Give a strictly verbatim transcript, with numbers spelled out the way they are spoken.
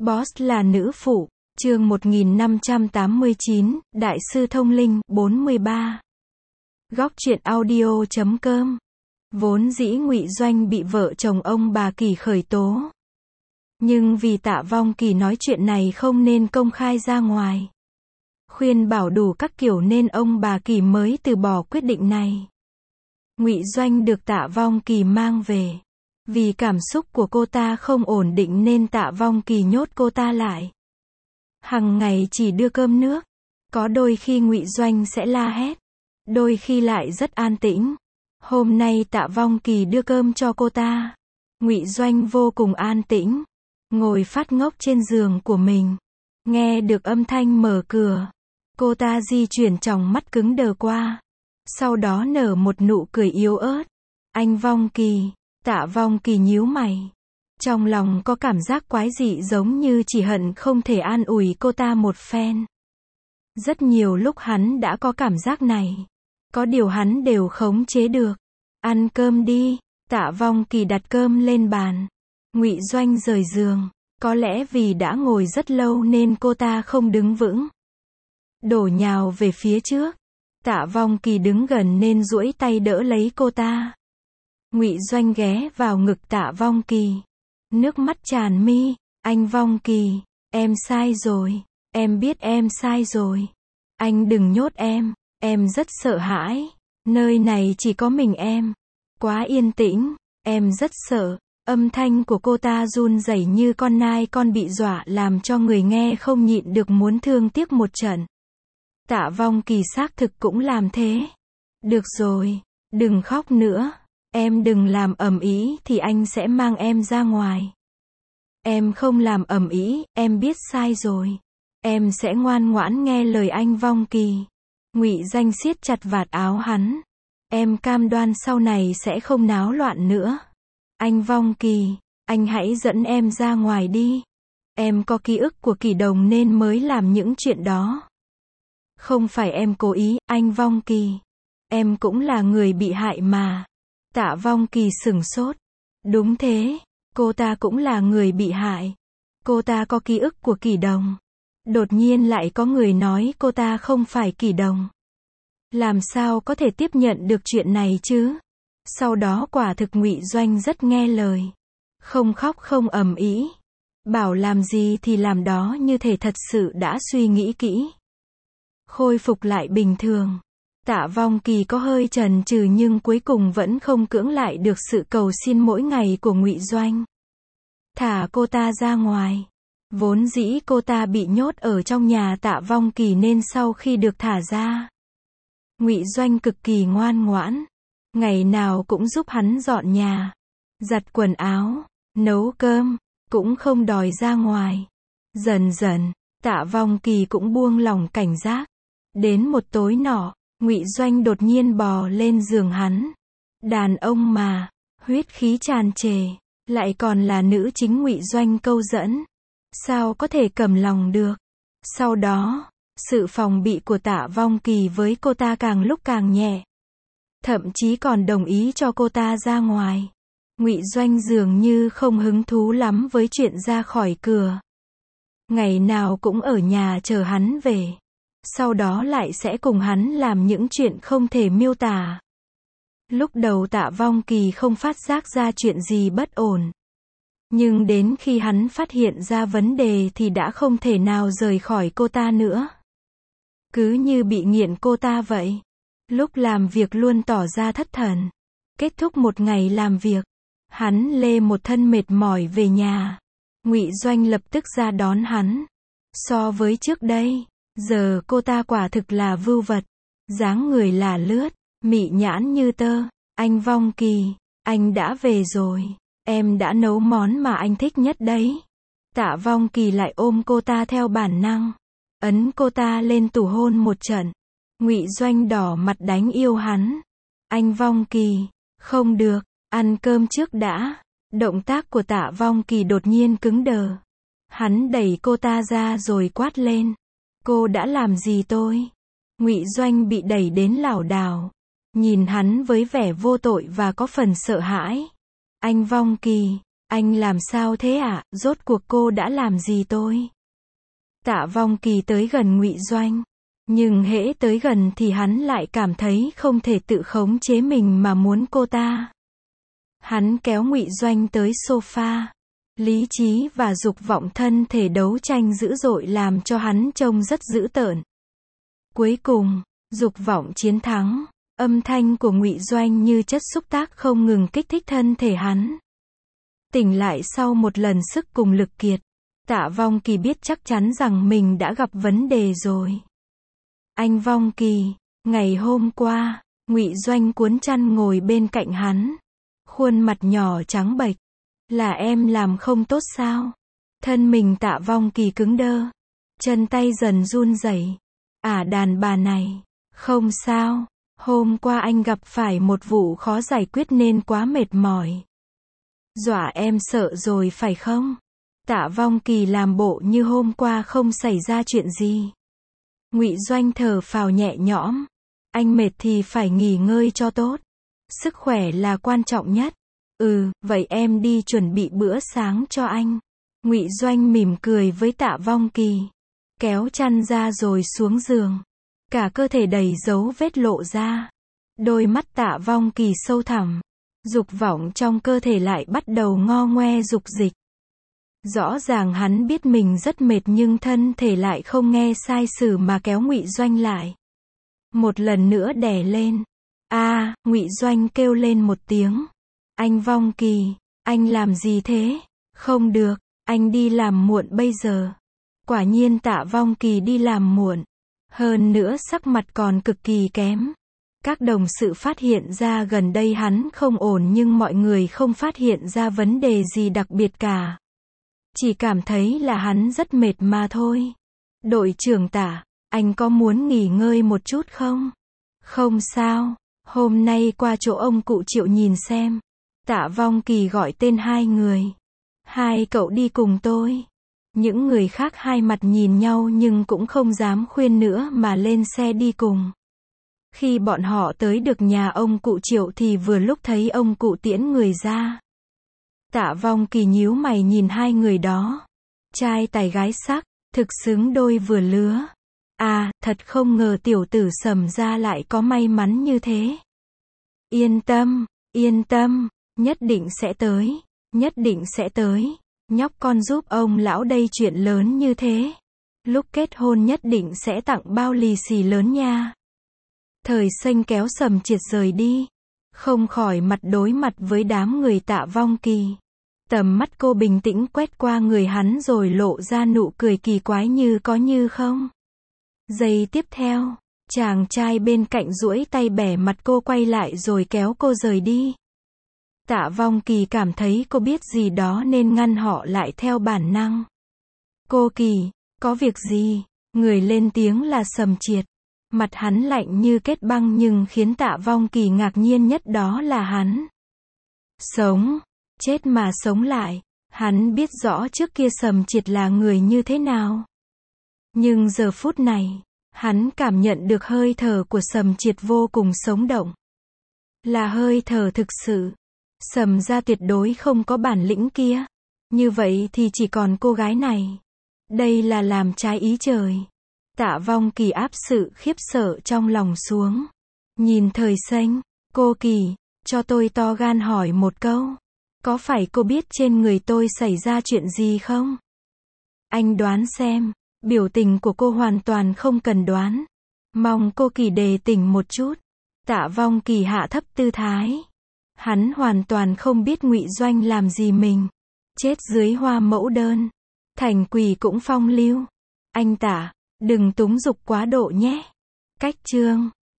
Boss là nữ phụ, chương một nghìn năm trăm tám mươi chín, Đại sư Thông Linh, bốn mươi ba. Góc truyện audio chấm com. Vốn dĩ Ngụy Doanh bị vợ chồng ông bà Kỳ khởi tố. Nhưng vì Tạ Vong Kỳ nói chuyện này không nên công khai ra ngoài. Khuyên bảo đủ các kiểu nên ông bà Kỳ mới từ bỏ quyết định này. Ngụy Doanh được Tạ Vong Kỳ mang về. Vì cảm xúc của cô ta không ổn định nên Tạ Vong Kỳ nhốt cô ta lại. Hằng ngày chỉ đưa cơm nước. Có đôi khi Ngụy Doanh sẽ la hét. Đôi khi lại rất an tĩnh. Hôm nay Tạ Vong Kỳ đưa cơm cho cô ta. Ngụy Doanh vô cùng an tĩnh. Ngồi phát ngốc trên giường của mình. Nghe được âm thanh mở cửa. Cô ta di chuyển tròng mắt cứng đờ qua. Sau đó nở một nụ cười yếu ớt. Anh Vong Kỳ. Tạ Vong Kỳ nhíu mày. Trong lòng có cảm giác quái dị giống như chỉ hận không thể an ủi cô ta một phen. Rất nhiều lúc hắn đã có cảm giác này. Có điều hắn đều khống chế được. Ăn cơm đi. Tạ Vong Kỳ đặt cơm lên bàn. Ngụy Doanh rời giường. Có lẽ vì đã ngồi rất lâu nên cô ta không đứng vững. Đổ nhào về phía trước. Tạ Vong Kỳ đứng gần nên duỗi tay đỡ lấy cô ta. Ngụy Doanh ghé vào ngực Tạ Vong Kỳ. Nước mắt tràn mi. Anh Vong Kỳ, em sai rồi. Em biết em sai rồi. Anh đừng nhốt em. Em rất sợ hãi. Nơi này chỉ có mình em. Quá yên tĩnh. Em rất sợ. Âm thanh của cô ta run rẩy như con nai con bị dọa làm cho người nghe không nhịn được muốn thương tiếc một trận. Tạ Vong Kỳ xác thực cũng làm thế. Được rồi. Đừng khóc nữa. Em đừng làm ầm ĩ thì anh sẽ mang em ra ngoài. Em không làm ầm ĩ, em biết sai rồi. Em sẽ ngoan ngoãn nghe lời anh Vong Kỳ. Ngụy Doanh siết chặt vạt áo hắn. Em cam đoan sau này sẽ không náo loạn nữa. Anh Vong Kỳ, anh hãy dẫn em ra ngoài đi. Em có ký ức của Kỳ Đồng nên mới làm những chuyện đó. Không phải em cố ý, anh Vong Kỳ. Em cũng là người bị hại mà. Tạ Vong Kỳ sửng sốt. Đúng thế, cô ta cũng là người bị hại. Cô ta có ký ức của Kỳ Đồng. Đột nhiên lại có người nói cô ta không phải Kỳ Đồng. Làm sao có thể tiếp nhận được chuyện này chứ? Sau đó quả thực Ngụy Doanh rất nghe lời. Không khóc không ầm ĩ. Bảo làm gì thì làm đó, như thể thật sự đã suy nghĩ kỹ. Khôi phục lại bình thường. Tạ Vong Kỳ có hơi chần chừ nhưng cuối cùng vẫn không cưỡng lại được sự cầu xin mỗi ngày của Ngụy Doanh. Thả cô ta ra ngoài. Vốn dĩ cô ta bị nhốt ở trong nhà Tạ Vong Kỳ nên sau khi được thả ra, Ngụy Doanh cực kỳ ngoan ngoãn. Ngày nào cũng giúp hắn dọn nhà, giặt quần áo, nấu cơm, cũng không đòi ra ngoài. Dần dần, Tạ Vong Kỳ cũng buông lỏng cảnh giác. Đến một tối nọ, Ngụy Doanh đột nhiên bò lên giường hắn. Đàn ông mà, huyết khí tràn trề, lại còn là nữ chính Ngụy Doanh câu dẫn. Sao có thể cầm lòng được? Sau đó, sự phòng bị của Tạ Vong Kỳ với cô ta càng lúc càng nhẹ. Thậm chí còn đồng ý cho cô ta ra ngoài. Ngụy Doanh dường như không hứng thú lắm với chuyện ra khỏi cửa. Ngày nào cũng ở nhà chờ hắn về. Sau đó lại sẽ cùng hắn làm những chuyện không thể miêu tả. Lúc đầu Tạ Vong Kỳ không phát giác ra chuyện gì bất ổn. Nhưng đến khi hắn phát hiện ra vấn đề thì đã không thể nào rời khỏi cô ta nữa. Cứ như bị nghiện cô ta vậy. Lúc làm việc luôn tỏ ra thất thần. Kết thúc một ngày làm việc, hắn lê một thân mệt mỏi về nhà. Ngụy Doanh lập tức ra đón hắn. So với trước đây, giờ cô ta quả thực là vưu vật. Dáng người là lướt, mị nhãn như tơ. Anh Vong Kỳ, anh đã về rồi. Em đã nấu món mà anh thích nhất đấy. Tạ Vong Kỳ lại ôm cô ta theo bản năng. Ấn cô ta lên tủ hôn một trận. Ngụy Doanh đỏ mặt đánh yêu hắn. Anh Vong Kỳ, không được, ăn cơm trước đã. Động tác của Tạ Vong Kỳ đột nhiên cứng đờ. Hắn đẩy cô ta ra rồi quát lên. Cô đã làm gì tôi? Ngụy Doanh bị đẩy đến lảo đảo. Nhìn hắn với vẻ vô tội và có phần sợ hãi. Anh Vong Kỳ, Anh làm sao thế ạ, rốt cuộc cô đã làm gì tôi? Tạ Vong Kỳ tới gần Ngụy Doanh. Nhưng hễ tới gần thì hắn lại cảm thấy không thể tự khống chế mình mà muốn cô ta. Hắn kéo Ngụy Doanh tới sofa. Lý trí và dục vọng thân thể đấu tranh dữ dội làm cho hắn trông rất dữ tợn. Cuối cùng, dục vọng chiến thắng. Âm thanh của Ngụy Doanh như chất xúc tác không ngừng kích thích thân thể hắn. Tỉnh lại sau một lần sức cùng lực kiệt, Tạ Vong Kỳ biết chắc chắn rằng mình đã gặp vấn đề rồi. Anh Vong Kỳ, ngày hôm qua, Ngụy Doanh cuốn chăn ngồi bên cạnh hắn. Khuôn mặt nhỏ trắng bệch. Là em làm không tốt sao? Thân mình Tạ Vong Kỳ cứng đơ. Chân tay dần run rẩy. À đàn bà này, không sao. Hôm qua anh gặp phải một vụ khó giải quyết nên quá mệt mỏi. Dọa em sợ rồi phải không? Tạ Vong Kỳ làm bộ như hôm qua không xảy ra chuyện gì. Ngụy Doanh thở phào nhẹ nhõm. Anh mệt thì phải nghỉ ngơi cho tốt. Sức khỏe là quan trọng nhất. Ừ, vậy em đi chuẩn bị bữa sáng cho anh. Ngụy Doanh mỉm cười với Tạ Vong Kỳ. Kéo chăn ra rồi xuống giường. Cả cơ thể đầy dấu vết lộ ra. Đôi mắt Tạ Vong Kỳ sâu thẳm. Dục vọng trong cơ thể lại bắt đầu ngo ngoe dục dịch. Rõ ràng hắn biết mình rất mệt nhưng thân thể lại không nghe sai sử mà kéo Ngụy Doanh lại. Một lần nữa đè lên. A, à, Ngụy Doanh kêu lên một tiếng. Anh Vong Kỳ, anh làm gì thế? Không được, anh đi làm muộn bây giờ. Quả nhiên Tạ Vong Kỳ đi làm muộn. Hơn nữa sắc mặt còn cực kỳ kém. Các đồng sự phát hiện ra gần đây hắn không ổn nhưng mọi người không phát hiện ra vấn đề gì đặc biệt cả. Chỉ cảm thấy là hắn rất mệt mà thôi. Đội trưởng Tạ, anh có muốn nghỉ ngơi một chút không? Không sao, hôm nay qua chỗ ông cụ Triệu nhìn xem. Tạ Vong Kỳ gọi tên hai người. Hai cậu đi cùng tôi. Những người khác hai mặt nhìn nhau nhưng cũng không dám khuyên nữa mà lên xe đi cùng. Khi bọn họ tới được nhà ông cụ Triệu thì vừa lúc thấy ông cụ tiễn người ra. Tạ Vong Kỳ nhíu mày nhìn hai người đó. Trai tài gái sắc, thực xứng đôi vừa lứa. À, thật không ngờ tiểu tử Sầm gia lại có may mắn như thế. Yên tâm, yên tâm, nhất định sẽ tới, nhất định sẽ tới. Nhóc con giúp ông lão đây chuyện lớn như thế. Lúc kết hôn nhất định sẽ tặng bao lì xì lớn nha. Thời Xanh kéo Sầm Triệt rời đi. Không khỏi mặt đối mặt với đám người Tạ Vong Kỳ. Tầm mắt cô bình tĩnh quét qua người hắn rồi lộ ra nụ cười kỳ quái như có như không. Giây tiếp theo, chàng trai bên cạnh duỗi tay bẻ mặt cô quay lại rồi kéo cô rời đi. Tạ Vong Kỳ cảm thấy cô biết gì đó nên ngăn họ lại theo bản năng. Cô Kỳ, có việc gì? Người lên tiếng là Sầm Triệt. Mặt hắn lạnh như kết băng nhưng khiến Tạ Vong Kỳ ngạc nhiên nhất đó là hắn sống, chết mà sống lại. Hắn biết rõ trước kia Sầm Triệt là người như thế nào. Nhưng giờ phút này, hắn cảm nhận được hơi thở của Sầm Triệt vô cùng sống động. Là hơi thở thực sự. Sầm gia tuyệt đối không có bản lĩnh kia. Như vậy thì chỉ còn cô gái này. Đây là làm trái ý trời. Tạ Vong Kỳ áp sự khiếp sợ trong lòng xuống. Nhìn Thời Xanh, cô Kỳ, cho tôi to gan hỏi một câu. Có phải cô biết trên người tôi xảy ra chuyện gì không? Anh đoán xem. Biểu tình của cô hoàn toàn không cần đoán. Mong cô Kỳ đề tỉnh một chút. Tạ Vong Kỳ hạ thấp tư thái. Hắn hoàn toàn không biết Ngụy Doanh làm gì mình. Chết dưới hoa mẫu đơn. Thành quỷ cũng phong lưu. Anh Tạ, đừng túng dục quá độ nhé. Cách chương